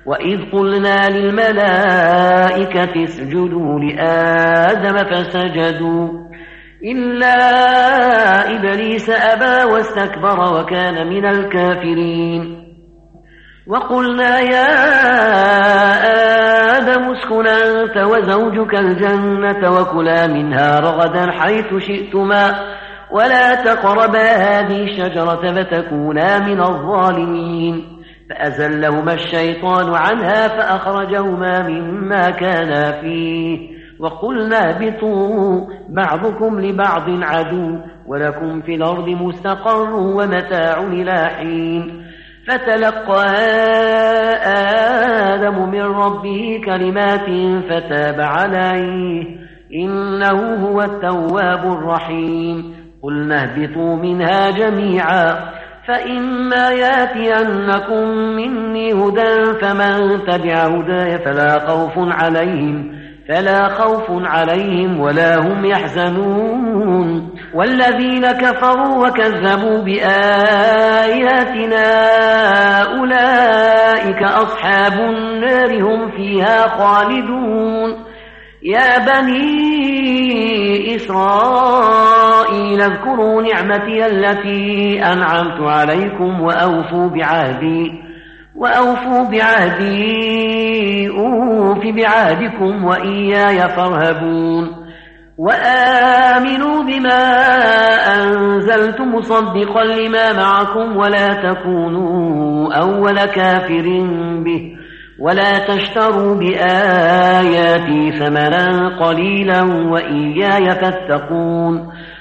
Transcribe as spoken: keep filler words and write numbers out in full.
وإذ قلنا للملائكة اسجدوا لآدم فسجدوا إلا إبليس أبى واستكبر وكان من الكافرين. وقلنا يا آدم اسكن أنت وزوجك الجنة وكلا منها رغدا حيث شئتما ولا تقربا هذه الشجرة فتكونا من الظالمين. فأزلهما الشيطان عنها فأخرجهما مما كانا فيه وقلنا اهبطوا بعضكم لبعض عدو ولكم في الأرض مستقر ومتاع إلى حين. فتلقى آدم من ربه كلمات فتاب عليه إنه هو التواب الرحيم. قلنا اهبطوا منها جميعا فإما يأتينكم مني هدى فمن تبع هداي فلا خوف عليهم فلا خوف عليهم ولا هم يحزنون. والذين كفروا وكذبوا بآياتنا أولئك أصحاب النار هم فيها خالدون. يا بني إسرائيل اذكروا نعمتي التي أنعمت عليكم وأوفوا بعهدي وأوفوا بعهدي أوف بعهدكم وإياي فارهبون. وآمنوا بما أنزلت مصدقا لما معكم ولا تكونوا أول كافر به ولا تشتروا بآياتي ثمنا قليلا وإياي فاتقون.